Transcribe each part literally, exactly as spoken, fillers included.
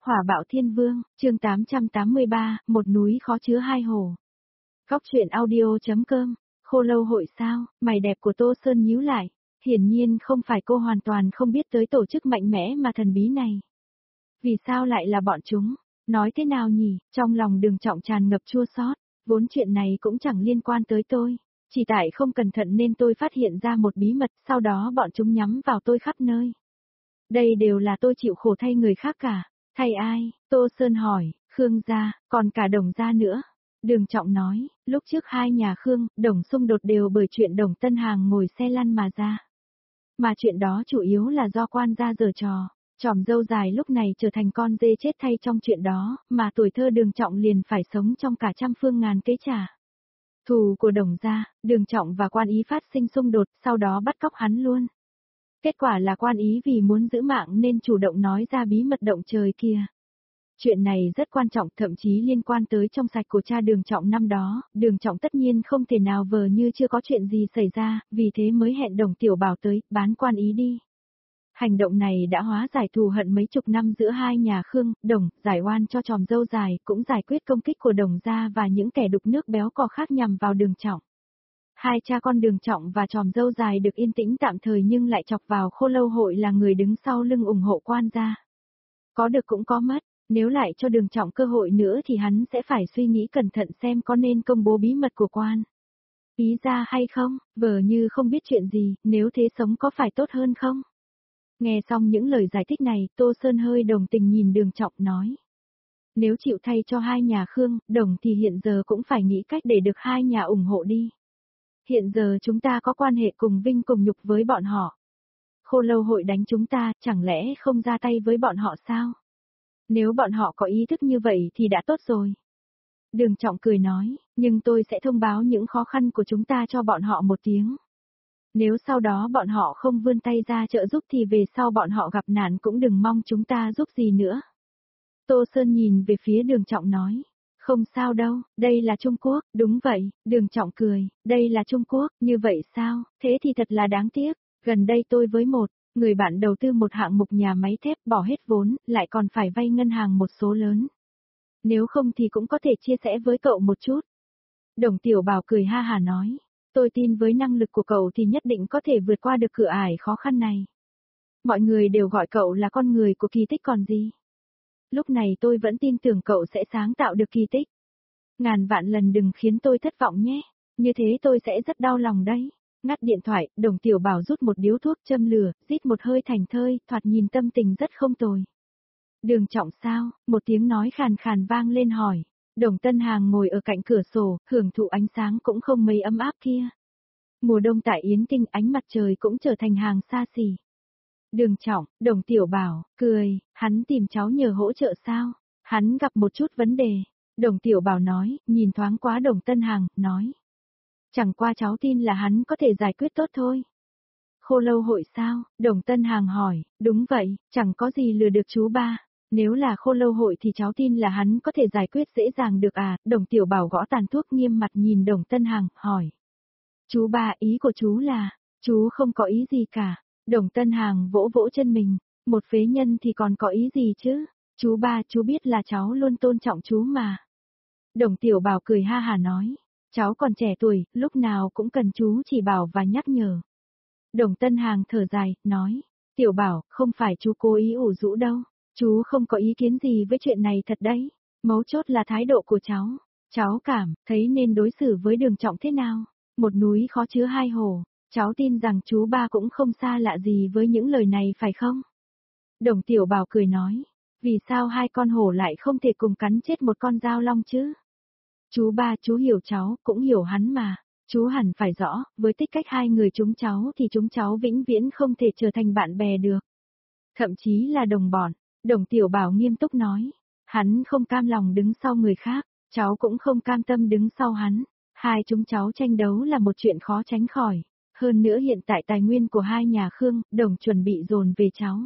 Hỏa bạo thiên vương, chương tám trăm tám mươi ba, một núi khó chứa hai hồ. Góc truyện audio.com, khô lâu hội sao, mày đẹp của Tô Sơn nhíu lại. Hiển nhiên không phải cô hoàn toàn không biết tới tổ chức mạnh mẽ mà thần bí này. Vì sao lại là bọn chúng? Nói thế nào nhỉ, trong lòng Đường Trọng tràn ngập chua xót. Vốn chuyện này cũng chẳng liên quan tới tôi. Chỉ tại không cẩn thận nên tôi phát hiện ra một bí mật, sau đó bọn chúng nhắm vào tôi khắp nơi. Đây đều là tôi chịu khổ thay người khác cả. Thay ai? Tô Sơn hỏi. Khương gia, còn cả Đồng gia nữa. Đường Trọng nói, lúc trước hai nhà Khương, Đồng xung đột đều bởi chuyện Đồng Tân Hàng ngồi xe lăn mà ra. Mà chuyện đó chủ yếu là do quan gia giở trò. Tròm dâu dài lúc này trở thành con dê chết thay trong chuyện đó, mà tuổi thơ Đường Trọng liền phải sống trong cả trăm phương ngàn kế trả. Thù của Đồng gia, Đường Trọng và Quan Ý phát sinh xung đột, sau đó bắt cóc hắn luôn. Kết quả là Quan Ý vì muốn giữ mạng nên chủ động nói ra bí mật động trời kia. Chuyện này rất quan trọng, thậm chí liên quan tới trong sạch của cha Đường Trọng năm đó, Đường Trọng tất nhiên không thể nào vờ như chưa có chuyện gì xảy ra, vì thế mới hẹn Đồng Tiểu Bảo tới, bán Quan Ý đi. Hành động này đã hóa giải thù hận mấy chục năm giữa hai nhà Khương, Đồng, giải oan cho tròm dâu dài, cũng giải quyết công kích của Đồng gia và những kẻ đục nước béo cò khác nhằm vào Đường Trọng. Hai cha con Đường Trọng và tròm dâu dài được yên tĩnh tạm thời nhưng lại chọc vào khô lâu hội là người đứng sau lưng ủng hộ quan gia. Có được cũng có mất, nếu lại cho Đường Trọng cơ hội nữa thì hắn sẽ phải suy nghĩ cẩn thận xem có nên công bố bí mật của quan Ý ra hay không, vờ như không biết chuyện gì, nếu thế sống có phải tốt hơn không? Nghe xong những lời giải thích này, Tô Sơn hơi đồng tình nhìn Đường Trọng nói. Nếu chịu thay cho hai nhà Khương, Đồng thì hiện giờ cũng phải nghĩ cách để được hai nhà ủng hộ đi. Hiện giờ chúng ta có quan hệ cùng vinh cùng nhục với bọn họ. Khô lâu hội đánh chúng ta, chẳng lẽ không ra tay với bọn họ sao? Nếu bọn họ có ý thức như vậy thì đã tốt rồi. Đường Trọng cười nói, nhưng tôi sẽ thông báo những khó khăn của chúng ta cho bọn họ một tiếng. Nếu sau đó bọn họ không vươn tay ra trợ giúp thì về sau bọn họ gặp nạn cũng đừng mong chúng ta giúp gì nữa. Tô Sơn nhìn về phía Đường Trọng nói. Không sao đâu, đây là Trung Quốc, đúng vậy, Đường Trọng cười, đây là Trung Quốc, như vậy sao, thế thì thật là đáng tiếc, gần đây tôi với một, người bạn đầu tư một hạng mục nhà máy thép bỏ hết vốn, lại còn phải vay ngân hàng một số lớn. Nếu không thì cũng có thể chia sẻ với cậu một chút. Đồng Tiểu Bảo cười ha hà nói, tôi tin với năng lực của cậu thì nhất định có thể vượt qua được cửa ải khó khăn này. Mọi người đều gọi cậu là con người của kỳ tích còn gì. Lúc này tôi vẫn tin tưởng cậu sẽ sáng tạo được kỳ tích. Ngàn vạn lần đừng khiến tôi thất vọng nhé, như thế tôi sẽ rất đau lòng đấy. Ngắt điện thoại, Đồng Tiểu Bảo rút một điếu thuốc châm lửa, rít một hơi thành thơi, thoạt nhìn tâm tình rất không tồi. Đường Trọng sao, một tiếng nói khàn khàn vang lên hỏi. Đồng Tân Hàng ngồi ở cạnh cửa sổ, hưởng thụ ánh sáng cũng không mấy ấm áp kia. Mùa đông tại Yến Kinh ánh mặt trời cũng trở thành hàng xa xỉ. Đường Trọng, Đồng Tiểu Bảo, cười, hắn tìm cháu nhờ hỗ trợ sao? Hắn gặp một chút vấn đề. Đồng Tiểu Bảo nói, nhìn thoáng qua Đồng Tân Hàng, nói. Chẳng qua cháu tin là hắn có thể giải quyết tốt thôi. Khô lâu hội sao? Đồng Tân Hàng hỏi, đúng vậy, chẳng có gì lừa được chú ba. Nếu là khô lâu hội thì cháu tin là hắn có thể giải quyết dễ dàng được à? Đồng Tiểu Bảo gõ tàn thuốc nghiêm mặt nhìn Đồng Tân Hàng, hỏi. Chú ba, ý của chú là, chú không có ý gì cả. Đồng Tân Hàng vỗ vỗ chân mình, một phế nhân thì còn có ý gì chứ? Chú ba, chú biết là cháu luôn tôn trọng chú mà. Đồng Tiểu Bảo cười ha hà nói, cháu còn trẻ tuổi, lúc nào cũng cần chú chỉ bảo và nhắc nhở. Đồng Tân Hàng thở dài, nói, Tiểu Bảo, không phải chú cố ý ủ rũ đâu, chú không có ý kiến gì với chuyện này thật đấy, mấu chốt là thái độ của cháu. Cháu cảm thấy nên đối xử với Đường Trọng thế nào? Một núi khó chứa hai hồ. Cháu tin rằng chú ba cũng không xa lạ gì với những lời này phải không? Đồng Tiểu Bảo cười nói, vì sao hai con hổ lại không thể cùng cắn chết một con dao long chứ? Chú ba, chú hiểu cháu, cũng hiểu hắn mà. Chú hẳn phải rõ, với tích cách hai người chúng cháu thì chúng cháu vĩnh viễn không thể trở thành bạn bè được. Thậm chí là đồng bọn. Đồng Tiểu Bảo nghiêm túc nói, hắn không cam lòng đứng sau người khác, cháu cũng không cam tâm đứng sau hắn. Hai chúng cháu tranh đấu là một chuyện khó tránh khỏi. Hơn nữa hiện tại tài nguyên của hai nhà Khương, Đồng chuẩn bị dồn về cháu.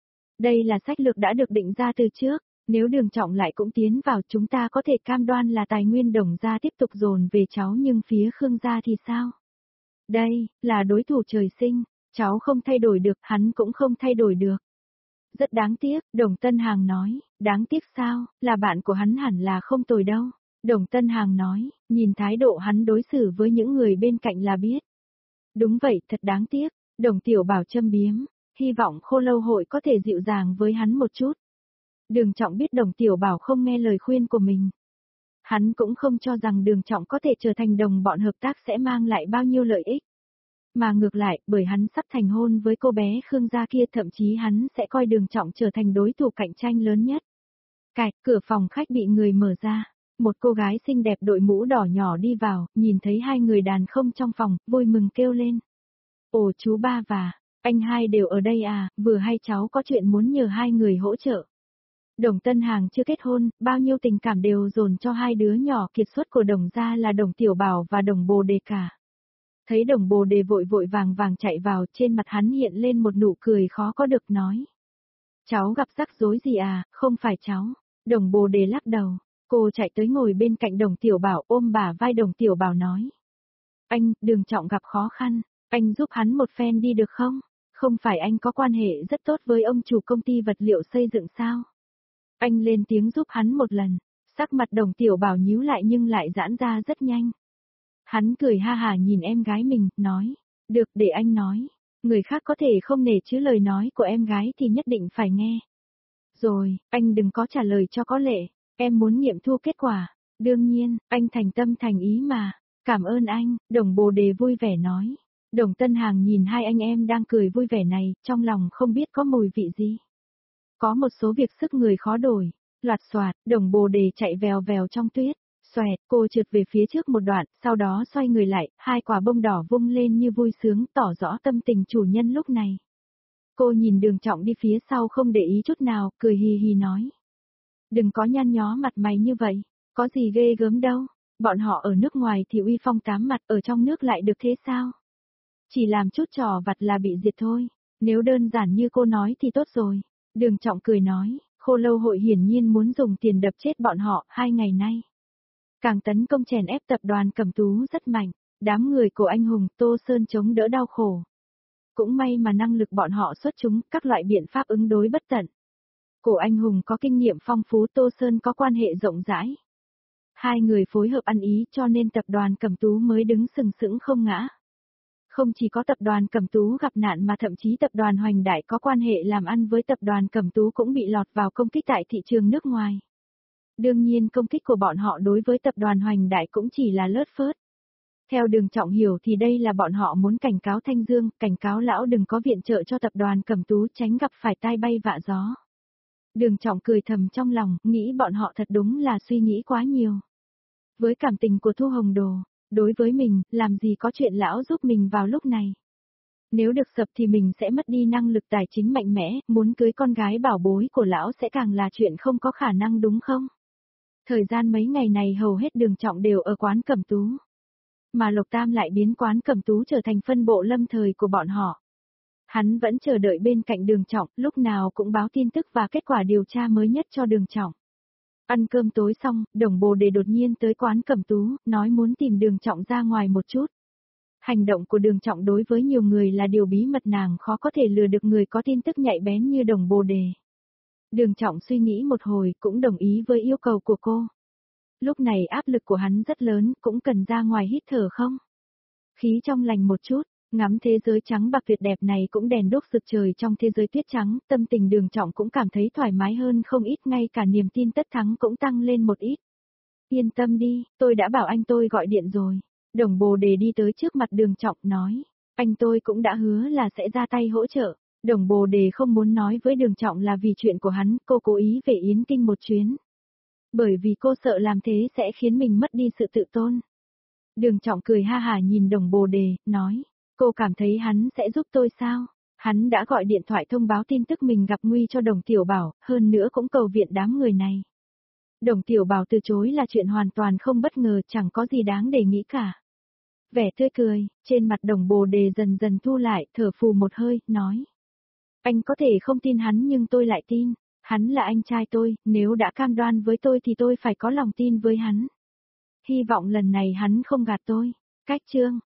Đây là sách lược đã được định ra từ trước, nếu Đường Trọng lại cũng tiến vào chúng ta có thể cam đoan là tài nguyên Đồng gia tiếp tục dồn về cháu nhưng phía Khương gia thì sao? Đây, là đối thủ trời sinh, cháu không thay đổi được, hắn cũng không thay đổi được. Rất đáng tiếc, Đồng Tân Hàng nói, đáng tiếc sao, là bạn của hắn hẳn là không tồi đâu. Đồng Tân Hàng nói, nhìn thái độ hắn đối xử với những người bên cạnh là biết. Đúng vậy, thật đáng tiếc, Đồng Tiểu Bảo châm biếm, hy vọng Khô Lâu hội có thể dịu dàng với hắn một chút. Đường Trọng biết Đồng Tiểu Bảo không nghe lời khuyên của mình. Hắn cũng không cho rằng Đường Trọng có thể trở thành đồng bọn hợp tác sẽ mang lại bao nhiêu lợi ích. Mà ngược lại, bởi hắn sắp thành hôn với cô bé Khương gia kia, thậm chí hắn sẽ coi Đường Trọng trở thành đối thủ cạnh tranh lớn nhất. Cạch, cửa phòng khách bị người mở ra. Một cô gái xinh đẹp đội mũ đỏ nhỏ đi vào, nhìn thấy hai người đàn không trong phòng, vui mừng kêu lên. Ồ chú ba và, anh hai đều ở đây à, vừa hay cháu có chuyện muốn nhờ hai người hỗ trợ. Đồng Tân Hàng chưa kết hôn, bao nhiêu tình cảm đều dồn cho hai đứa nhỏ kiệt xuất của Đồng gia là Đồng Tiểu Bảo và Đồng Bồ Đề cả. Thấy Đồng Bồ Đề vội vội vàng vàng chạy vào, trên mặt hắn hiện lên một nụ cười khó có được nói. Cháu gặp rắc rối gì à, không phải cháu. Đồng Bồ Đề lắc đầu, cô chạy tới ngồi bên cạnh Đồng Tiểu Bảo ôm bả vai Đồng Tiểu Bảo nói. Anh, Đường Trọng gặp khó khăn, anh giúp hắn một phen đi được không? Không phải anh có quan hệ rất tốt với ông chủ công ty vật liệu xây dựng sao? Anh lên tiếng giúp hắn một lần, sắc mặt Đồng Tiểu Bảo nhíu lại nhưng lại giãn ra rất nhanh. Hắn cười ha hà nhìn em gái mình, nói, được để anh nói, người khác có thể không nể chứ lời nói của em gái thì nhất định phải nghe. Rồi, anh đừng có trả lời cho có lệ, em muốn nghiệm thu kết quả, đương nhiên, anh thành tâm thành ý mà, cảm ơn anh, Đồng Bồ Đề vui vẻ nói. Đồng Tân Hàng nhìn hai anh em đang cười vui vẻ này, trong lòng không biết có mùi vị gì. Có một số việc sức người khó đổi, loạt xoạt, Đồng Bồ Đề chạy vèo vèo trong tuyết. Xoẹt, cô trượt về phía trước một đoạn, sau đó xoay người lại, hai quả bông đỏ vung lên như vui sướng, tỏ rõ tâm tình chủ nhân lúc này. Cô nhìn Đường Trọng đi phía sau không để ý chút nào, cười hì hì nói. Đừng có nhăn nhó mặt mày như vậy, có gì ghê gớm đâu, bọn họ ở nước ngoài thì uy phong tám mặt, ở trong nước lại được thế sao? Chỉ làm chút trò vặt là bị diệt thôi, nếu đơn giản như cô nói thì tốt rồi. Đường Trọng cười nói, Khô Lâu hội hiển nhiên muốn dùng tiền đập chết bọn họ hai ngày nay. Càng tấn công chèn ép tập đoàn Cẩm Tú rất mạnh, đám người của anh hùng Tô Sơn chống đỡ đau khổ. Cũng may mà năng lực bọn họ xuất chúng, các loại biện pháp ứng đối bất tận. Cổ anh hùng có kinh nghiệm phong phú, Tô Sơn có quan hệ rộng rãi. Hai người phối hợp ăn ý cho nên tập đoàn Cẩm Tú mới đứng sừng sững không ngã. Không chỉ có tập đoàn Cẩm Tú gặp nạn mà thậm chí tập đoàn Hoành Đại có quan hệ làm ăn với tập đoàn Cẩm Tú cũng bị lọt vào công kích tại thị trường nước ngoài. Đương nhiên công kích của bọn họ đối với tập đoàn Hoành Đại cũng chỉ là lớt phớt. Theo Đường Trọng hiểu thì đây là bọn họ muốn cảnh cáo Thanh Dương, cảnh cáo lão đừng có viện trợ cho tập đoàn Cẩm Tú tránh gặp phải tai bay vạ gió. Đường Trọng cười thầm trong lòng, nghĩ bọn họ thật đúng là suy nghĩ quá nhiều. Với cảm tình của Thu Hồng Đồ, đối với mình, làm gì có chuyện lão giúp mình vào lúc này. Nếu được sập thì mình sẽ mất đi năng lực tài chính mạnh mẽ, muốn cưới con gái bảo bối của lão sẽ càng là chuyện không có khả năng đúng không? Thời gian mấy ngày này hầu hết Đường Trọng đều ở quán Cẩm Tú. Mà Lộc Tam lại biến quán Cẩm Tú trở thành phân bộ lâm thời của bọn họ. Hắn vẫn chờ đợi bên cạnh Đường Trọng, lúc nào cũng báo tin tức và kết quả điều tra mới nhất cho Đường Trọng. Ăn cơm tối xong, Đồng Bồ Đề đột nhiên tới quán Cẩm Tú, nói muốn tìm Đường Trọng ra ngoài một chút. Hành động của Đường Trọng đối với nhiều người là điều bí mật, nàng khó có thể lừa được người có tin tức nhạy bén như Đồng Bồ Đề. Đường Trọng suy nghĩ một hồi, cũng đồng ý với yêu cầu của cô. Lúc này áp lực của hắn rất lớn, cũng cần ra ngoài hít thở không? Khí trong lành một chút, ngắm thế giới trắng bạc tuyệt đẹp này cũng đèn đuốc rực trời trong thế giới tuyết trắng, tâm tình Đường Trọng cũng cảm thấy thoải mái hơn không ít, ngay cả niềm tin tất thắng cũng tăng lên một ít. Yên tâm đi, tôi đã bảo anh tôi gọi điện rồi. Đồng Bồ Đề đi tới trước mặt Đường Trọng nói, anh tôi cũng đã hứa là sẽ ra tay hỗ trợ. Đồng Bồ Đề không muốn nói với Đường Trọng là vì chuyện của hắn, cô cố ý về Yến Kinh một chuyến. Bởi vì cô sợ làm thế sẽ khiến mình mất đi sự tự tôn. Đường Trọng cười ha hả nhìn Đồng Bồ Đề, nói, cô cảm thấy hắn sẽ giúp tôi sao? Hắn đã gọi điện thoại thông báo tin tức mình gặp nguy cho Đồng Tiểu Bảo, hơn nữa cũng cầu viện đám người này. Đồng Tiểu Bảo từ chối là chuyện hoàn toàn không bất ngờ, chẳng có gì đáng để nghĩ cả. Vẻ tươi cười, trên mặt Đồng Bồ Đề dần dần thu lại, thở phù một hơi, nói. Anh có thể không tin hắn nhưng tôi lại tin. Hắn là anh trai tôi, nếu đã cam đoan với tôi thì tôi phải có lòng tin với hắn. Hy vọng lần này hắn không gạt tôi. Cách chương